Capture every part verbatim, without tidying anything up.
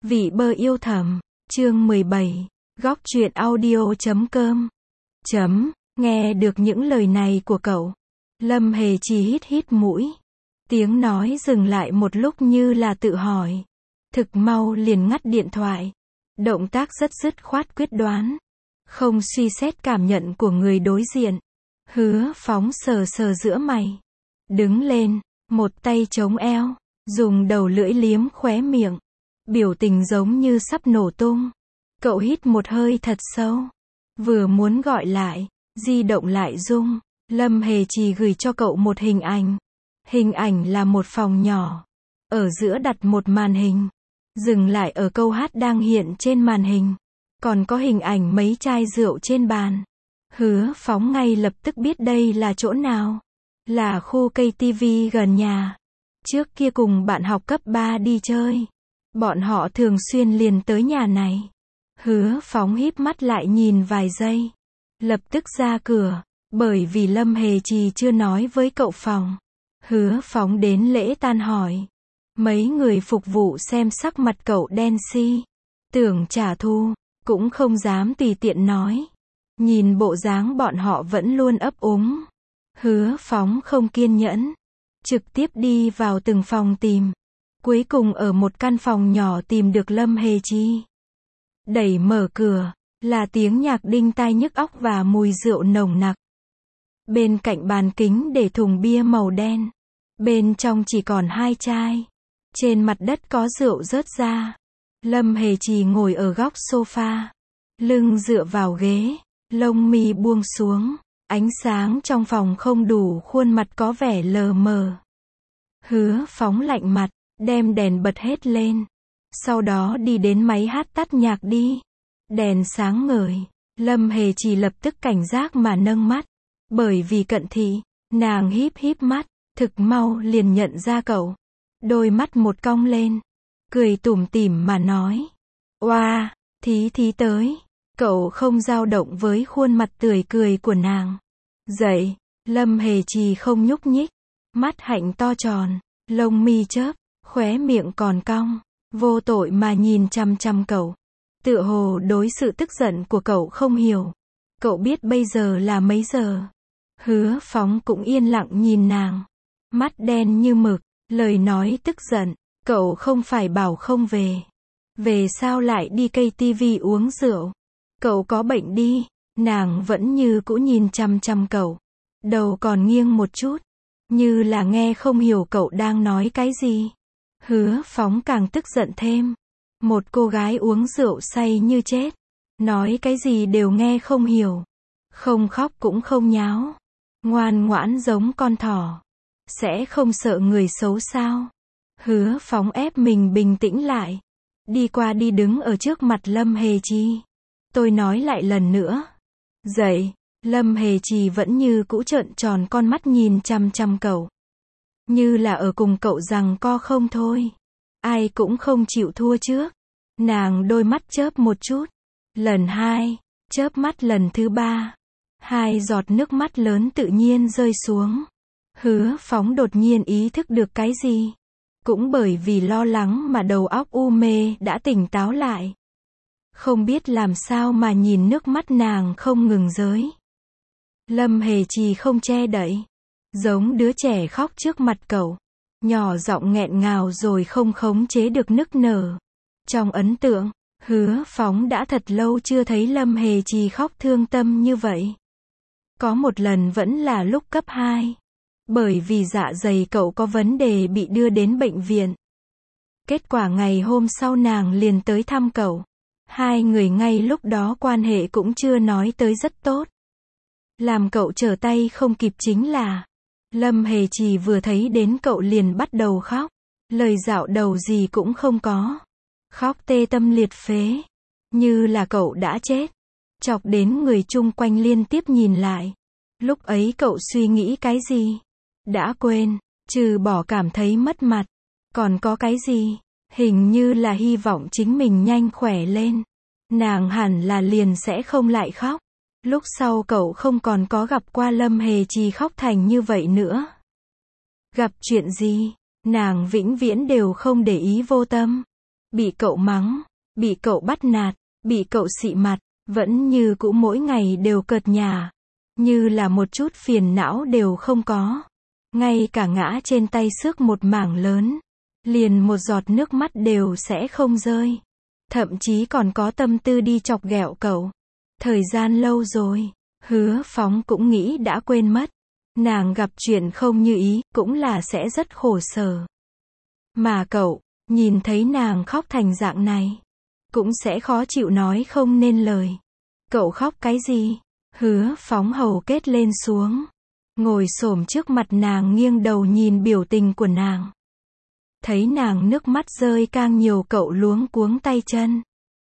Vị bơ yêu thầm, chương mười bảy, góc truyện audio chấm com. Chấm, nghe được những lời này của cậu. Lâm Hề Chi hít hít mũi. Tiếng nói dừng lại một lúc như là tự hỏi. Thực mau liền ngắt điện thoại. Động tác rất dứt khoát quyết đoán. Không suy xét cảm nhận của người đối diện. Hứa Phóng sờ sờ giữa mày. Đứng lên, một tay chống eo, dùng đầu lưỡi liếm khóe miệng. Biểu tình giống như sắp nổ tung. Cậu hít một hơi thật sâu. Vừa muốn gọi lại, di động lại rung. Lâm Hề Chi gửi cho cậu một hình ảnh. Hình ảnh là một phòng nhỏ. Ở giữa đặt một màn hình. Dừng lại ở câu hát đang hiện trên màn hình. Còn có hình ảnh mấy chai rượu trên bàn. Hứa Phóng ngay lập tức biết đây là chỗ nào. Là khu cây tivi gần nhà. Trước kia cùng bạn học cấp ba đi chơi. Bọn họ thường xuyên liền tới nhà này. Hứa Phóng híp mắt lại nhìn vài giây. Lập tức ra cửa. Bởi vì Lâm Hề Chi chưa nói với cậu phòng. Hứa Phóng đến lễ tan hỏi. Mấy người phục vụ xem sắc mặt cậu đen xi. Tưởng trả thù. Cũng không dám tùy tiện nói. Nhìn bộ dáng bọn họ vẫn luôn ấp úng. Hứa Phóng không kiên nhẫn. Trực tiếp đi vào từng phòng tìm. Cuối cùng ở một căn phòng nhỏ tìm được Lâm Hề Chi. Đẩy mở cửa, là tiếng nhạc đinh tai nhức óc và mùi rượu nồng nặc. Bên cạnh bàn kính để thùng bia màu đen. Bên trong chỉ còn hai chai. Trên mặt đất có rượu rớt ra. Lâm Hề Chi ngồi ở góc sofa. Lưng dựa vào ghế, lông mi buông xuống. Ánh sáng trong phòng không đủ, khuôn mặt có vẻ lờ mờ. Hứa Phóng lạnh mặt. Đem đèn bật hết lên. Sau đó đi đến máy hát tắt nhạc đi. Đèn sáng ngời. Lâm Hề Chi lập tức cảnh giác mà nâng mắt. Bởi vì cận thị, nàng híp híp mắt. Thực mau liền nhận ra cậu. Đôi mắt một cong lên. Cười tủm tỉm mà nói. Oa, Thí Thí tới. Cậu không dao động với khuôn mặt tươi cười của nàng. Dậy. Lâm Hề Chi không nhúc nhích. Mắt hạnh to tròn. Lông mi chớp. Khóe miệng còn cong, vô tội mà nhìn chăm chăm cậu. Tựa hồ đối sự tức giận của cậu không hiểu. Cậu biết bây giờ là mấy giờ. Hứa Phóng cũng yên lặng nhìn nàng. Mắt đen như mực, lời nói tức giận. Cậu không phải bảo không về. Về sao lại đi cây tivi uống rượu? Cậu có bệnh đi. Nàng vẫn như cũ nhìn chăm chăm cậu. Đầu còn nghiêng một chút. Như là nghe không hiểu cậu đang nói cái gì. Hứa Phóng càng tức giận thêm. Một cô gái uống rượu say như chết. Nói cái gì đều nghe không hiểu. Không khóc cũng không nháo. Ngoan ngoãn giống con thỏ. Sẽ không sợ người xấu sao? Hứa Phóng ép mình bình tĩnh lại. Đi qua đi đứng ở trước mặt Lâm Hề Chi. Tôi nói lại lần nữa. Dậy. Lâm Hề Chi vẫn như cũ trợn tròn con mắt nhìn chăm chăm cậu. Như là ở cùng cậu rằng co không thôi. Ai cũng không chịu thua trước. Nàng đôi mắt chớp một chút. Lần hai. Chớp mắt lần thứ ba. Hai giọt nước mắt lớn tự nhiên rơi xuống. Hứa Phóng đột nhiên ý thức được cái gì. Cũng bởi vì lo lắng mà đầu óc u mê đã tỉnh táo lại. Không biết làm sao mà nhìn nước mắt nàng không ngừng rơi. Lâm Hề Chi không che đậy. Giống đứa trẻ khóc trước mặt cậu. Nhỏ giọng nghẹn ngào rồi không khống chế được nức nở. Trong ấn tượng, Hứa Phóng đã thật lâu chưa thấy Lâm Hề Chi khóc thương tâm như vậy. Có một lần vẫn là lúc cấp hai. Bởi vì dạ dày cậu có vấn đề bị đưa đến bệnh viện. Kết quả ngày hôm sau nàng liền tới thăm cậu. Hai người ngay lúc đó quan hệ cũng chưa nói tới rất tốt. Làm cậu trở tay không kịp chính là Lâm Hề Chi vừa thấy đến cậu liền bắt đầu khóc. Lời dạo đầu gì cũng không có. Khóc tê tâm liệt phế. Như là cậu đã chết. Chọc đến người chung quanh liên tiếp nhìn lại. Lúc ấy cậu suy nghĩ cái gì? Đã quên. Trừ bỏ cảm thấy mất mặt. Còn có cái gì? Hình như là hy vọng chính mình nhanh khỏe lên. Nàng hẳn là liền sẽ không lại khóc. Lúc sau cậu không còn có gặp qua Lâm Hề Chi khóc thành như vậy nữa. Gặp chuyện gì? Nàng vĩnh viễn đều không để ý vô tâm. bị cậu mắng, bị cậu bắt nạt, bị cậu xị mặt, vẫn như cũ mỗi ngày đều cợt nhả, như là một chút phiền não đều không có. Ngay cả ngã trên tay xước một mảng lớn, liền một giọt nước mắt đều sẽ không rơi. Thậm chí còn có tâm tư đi chọc ghẹo cậu. Thời gian lâu rồi, Hứa Phóng cũng nghĩ đã quên mất. Nàng gặp chuyện không như ý, cũng là sẽ rất khổ sở. Mà cậu, nhìn thấy nàng khóc thành dạng này, cũng sẽ khó chịu nói không nên lời. Cậu khóc cái gì? Hứa Phóng hầu kết lên xuống, ngồi xổm trước mặt nàng nghiêng đầu nhìn biểu tình của nàng. Thấy nàng nước mắt rơi càng nhiều cậu luống cuống tay chân.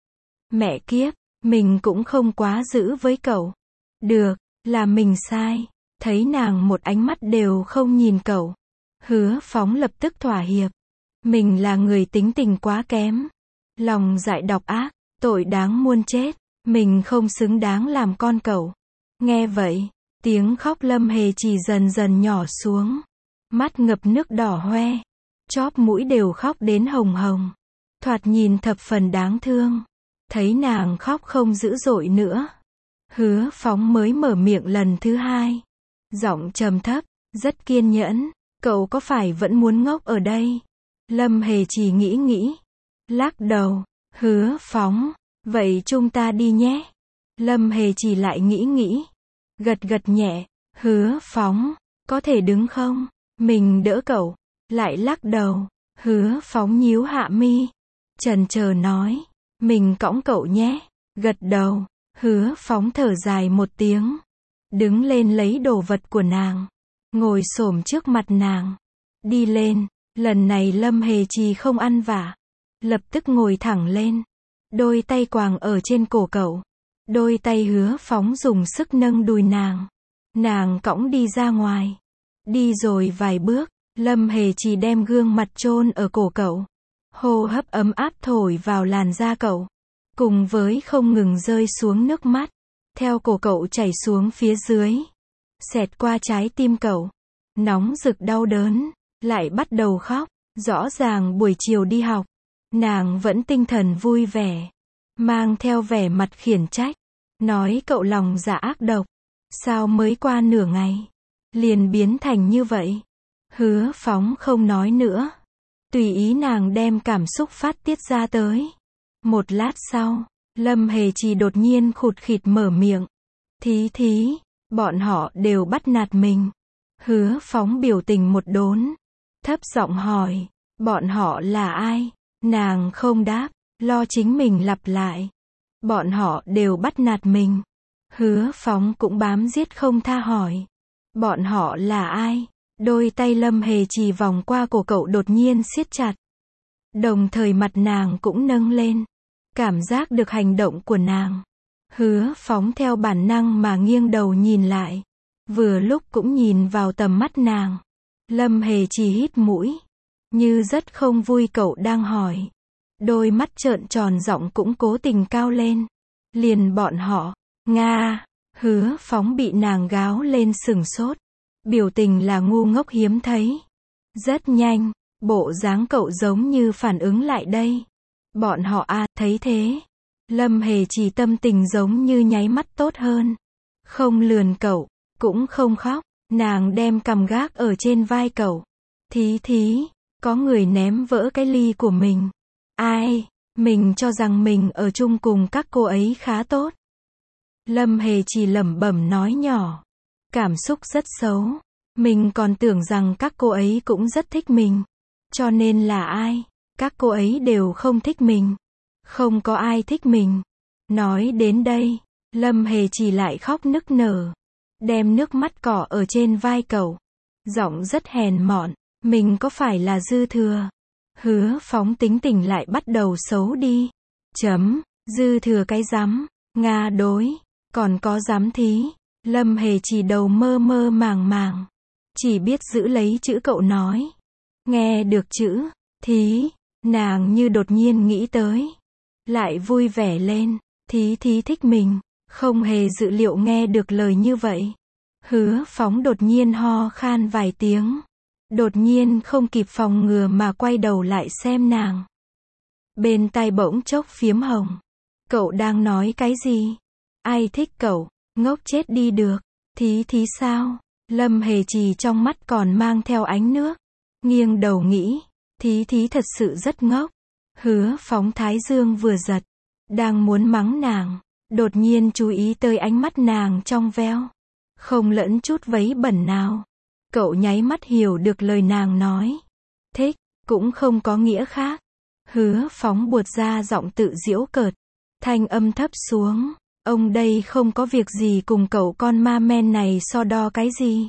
Mẹ kiếp, mình cũng không quá dữ với cậu. Được, là mình sai. Thấy nàng một ánh mắt đều không nhìn cậu. Hứa Phóng lập tức thỏa hiệp. Mình là người tính tình quá kém. Lòng dại độc ác, tội đáng muôn chết. Mình không xứng đáng làm con cậu. Nghe vậy, tiếng khóc Lâm Hề Trì dần dần nhỏ xuống. Mắt ngập nước đỏ hoe. Chóp mũi đều khóc đến hồng hồng. Thoạt nhìn thập phần đáng thương. Thấy nàng khóc không dữ dội nữa, Hứa Phóng mới mở miệng lần thứ hai. Giọng trầm thấp, rất kiên nhẫn. Cậu có phải vẫn muốn ngốc ở đây? Lâm Hề Trì nghĩ nghĩ. Lắc đầu. Hứa Phóng, vậy chúng ta đi nhé. Lâm Hề Trì lại nghĩ nghĩ. Gật gật nhẹ. Hứa Phóng, có thể đứng không? Mình đỡ cậu. Lại lắc đầu. Hứa Phóng nhíu hạ mi. Chần chờ nói. Mình cõng cậu nhé. Gật đầu. Hứa Phóng thở dài một tiếng. Đứng lên lấy đồ vật của nàng. Ngồi xổm trước mặt nàng. Đi lên. Lần này Lâm Hề Trì không ăn vạ. Lập tức ngồi thẳng lên. Đôi tay quàng ở trên cổ cậu. Đôi tay Hứa Phóng dùng sức nâng đùi nàng. Nàng cõng đi ra ngoài. Đi rồi vài bước, Lâm Hề Trì đem gương mặt chôn ở cổ cậu. Hô hấp ấm áp thổi vào làn da cậu. Cùng với không ngừng rơi xuống nước mắt. Theo cổ cậu chảy xuống phía dưới. Xẹt qua trái tim cậu. Nóng rực đau đớn. Lại bắt đầu khóc. Rõ ràng buổi chiều đi học. Nàng vẫn tinh thần vui vẻ. Mang theo vẻ mặt khiển trách. Nói cậu lòng dạ ác độc. Sao mới qua nửa ngày. Liền biến thành như vậy. Hứa Phóng không nói nữa. Tùy ý nàng đem cảm xúc phát tiết ra tới. Một lát sau, Lâm Hề Trì đột nhiên khụt khịt mở miệng. Thí thí, bọn họ đều bắt nạt mình. Hứa Phóng biểu tình một đốn. Thấp giọng hỏi, bọn họ là ai? Nàng không đáp, lo chính mình lặp lại. Bọn họ đều bắt nạt mình. Hứa Phóng cũng bám giết không tha hỏi. Bọn họ là ai? Đôi tay Lâm Hề Trì vòng qua cổ cậu đột nhiên siết chặt. Đồng thời mặt nàng cũng nâng lên. Cảm giác được hành động của nàng. Hứa Phóng theo bản năng mà nghiêng đầu nhìn lại. Vừa lúc cũng nhìn vào tầm mắt nàng. Lâm Hề Trì hít mũi. Như rất không vui cậu đang hỏi. Đôi mắt trợn tròn giọng cũng cố tình cao lên. Liền bọn họ. Nga. Hứa Phóng bị nàng gáo lên sừng sốt. Biểu tình là ngu ngốc hiếm thấy. Rất nhanh, bộ dáng cậu giống như phản ứng lại đây. Bọn họ à, thấy thế. Lâm Hề Trì tâm tình giống như nháy mắt tốt hơn. Không lườn cậu, cũng không khóc. Nàng đem cằm gác ở trên vai cậu. Thí thí, có người ném vỡ cái ly của mình. Ai, mình cho rằng mình ở chung cùng các cô ấy khá tốt. Lâm Hề Trì lẩm bẩm nói nhỏ. Cảm xúc rất xấu. Mình còn tưởng rằng các cô ấy cũng rất thích mình. Cho nên là ai? Các cô ấy đều không thích mình. Không có ai thích mình. Nói đến đây, Lâm Hề Trì lại khóc nức nở. Đem nước mắt cỏ ở trên vai cậu. Giọng rất hèn mọn. Mình có phải là dư thừa? Hứa Phóng tính tình lại bắt đầu xấu đi. Chấm, dư thừa cái rắm. Nga đối. Còn có dám thí. Lâm Hề Trì đầu mơ mơ màng màng. Chỉ biết giữ lấy chữ cậu nói. Nghe được chữ thí, nàng như đột nhiên nghĩ tới. Lại vui vẻ lên. Thí thí thích mình. Không hề dự liệu nghe được lời như vậy. Hứa Phóng đột nhiên ho khan vài tiếng. Đột nhiên không kịp phòng ngừa mà quay đầu lại xem nàng. Bên tai bỗng chốc phiếm hồng. Cậu đang nói cái gì? Ai thích cậu? Ngốc chết đi được. Thí thí sao? Lâm Hề Trì trong mắt còn mang theo ánh nước. Nghiêng đầu nghĩ. Thí thí thật sự rất ngốc. Hứa Phóng thái dương vừa giật. Đang muốn mắng nàng. Đột nhiên chú ý tới ánh mắt nàng trong veo. Không lẫn chút vấy bẩn nào. Cậu nháy mắt hiểu được lời nàng nói. Thích, cũng không có nghĩa khác. Hứa Phóng buột ra giọng tự giễu cợt. Thanh âm thấp xuống. Ông đây không có việc gì cùng cậu con ma men này so đo cái gì.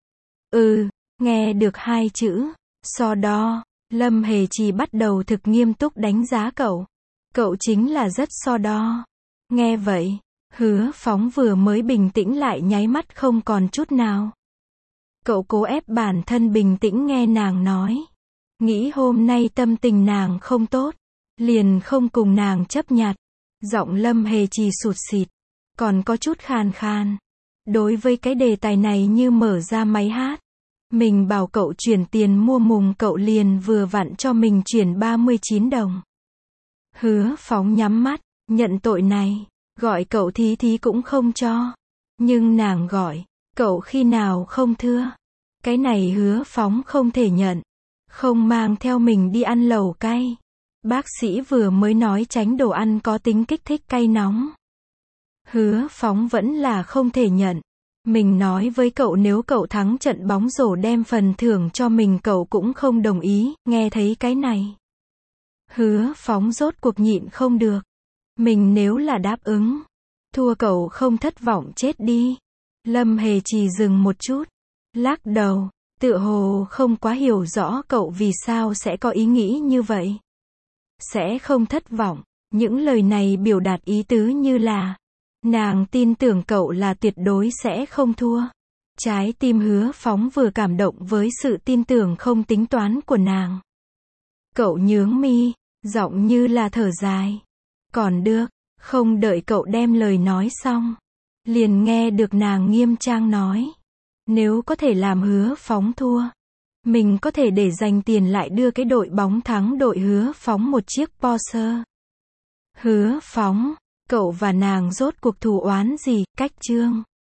Ừ, nghe được hai chữ. So đo. Lâm Hề Trì bắt đầu thực nghiêm túc đánh giá cậu. Cậu chính là rất so đo. Nghe vậy, Hứa Phóng vừa mới bình tĩnh lại nháy mắt không còn chút nào. Cậu cố ép bản thân bình tĩnh nghe nàng nói. Nghĩ hôm nay tâm tình nàng không tốt. Liền không cùng nàng chấp nhặt. Giọng Lâm Hề Trì sụt xịt. Còn có chút khàn khàn. Đối với cái đề tài này như mở ra máy hát. Mình bảo cậu chuyển tiền mua mùng cậu liền vừa vặn cho mình chuyển ba mươi chín đồng. Hứa Phóng nhắm mắt, nhận tội này. Gọi cậu thí thí cũng không cho. Nhưng nàng gọi, cậu khi nào không thưa. Cái này Hứa Phóng không thể nhận. Không mang theo mình đi ăn lẩu cay. Bác sĩ vừa mới nói tránh đồ ăn có tính kích thích cay nóng. Hứa Phóng vẫn là không thể nhận. Mình nói với cậu nếu cậu thắng trận bóng rổ đem phần thưởng cho mình cậu cũng không đồng ý, nghe thấy cái này. Hứa Phóng rốt cuộc nhịn không được. Mình nếu là đáp ứng, thua cậu không thất vọng chết đi. Lâm Hề Trì dừng một chút, lắc đầu, tựa hồ không quá hiểu rõ cậu vì sao sẽ có ý nghĩ như vậy. Sẽ không thất vọng, những lời này biểu đạt ý tứ như là, nàng tin tưởng cậu là tuyệt đối sẽ không thua. Trái tim Hứa Phóng vừa cảm động với sự tin tưởng không tính toán của nàng. Cậu nhướng mi, giọng như là thở dài. Còn được, không đợi cậu đem lời nói xong. Liền nghe được nàng nghiêm trang nói. Nếu có thể làm Hứa Phóng thua. Mình có thể để dành tiền lại đưa cái đội bóng thắng đội Hứa Phóng một chiếc Porsche. Hứa Phóng, cậu và nàng rốt cuộc thù oán gì, cách chương.